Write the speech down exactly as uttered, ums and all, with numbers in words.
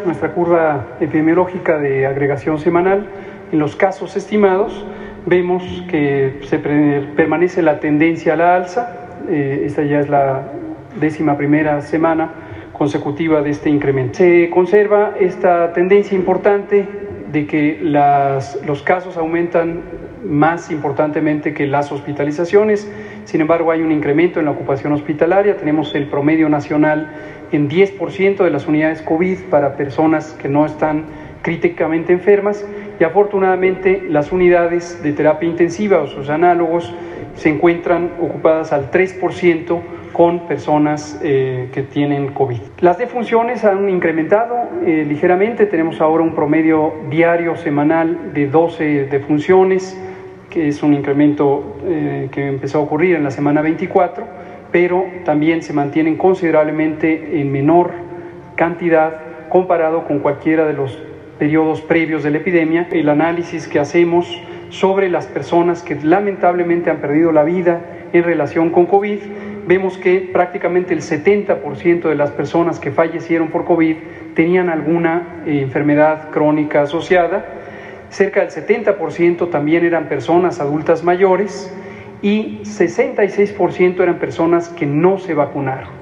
nuestra curva epidemiológica de agregación semanal, en los casos estimados, vemos que se permanece la tendencia a la alza. Eh, esta ya es la décima primera semana consecutiva de este incremento. Se conserva esta tendencia importante de que las, los casos aumentan más importantemente que las hospitalizaciones. Sin embargo, hay un incremento en la ocupación hospitalaria. Tenemos el promedio nacional en diez por ciento de las unidades COVID para personas que no están críticamente enfermas, y afortunadamente las unidades de terapia intensiva o sus análogos se encuentran ocupadas al tres por ciento con personas eh, que tienen COVID. Las defunciones han incrementado eh, ligeramente. Tenemos ahora un promedio diario semanal de doce defunciones, que es un incremento eh, que empezó a ocurrir en la semana veinticuatro, pero también se mantienen considerablemente en menor cantidad comparado con cualquiera de los periodos previos de la epidemia. El análisis que hacemos sobre las personas que lamentablemente han perdido la vida en relación con COVID, vemos que prácticamente el setenta por ciento de las personas que fallecieron por COVID tenían alguna eh, enfermedad crónica asociada. Cerca del setenta por ciento también eran personas adultas mayores y sesenta y seis por ciento eran personas que no se vacunaron.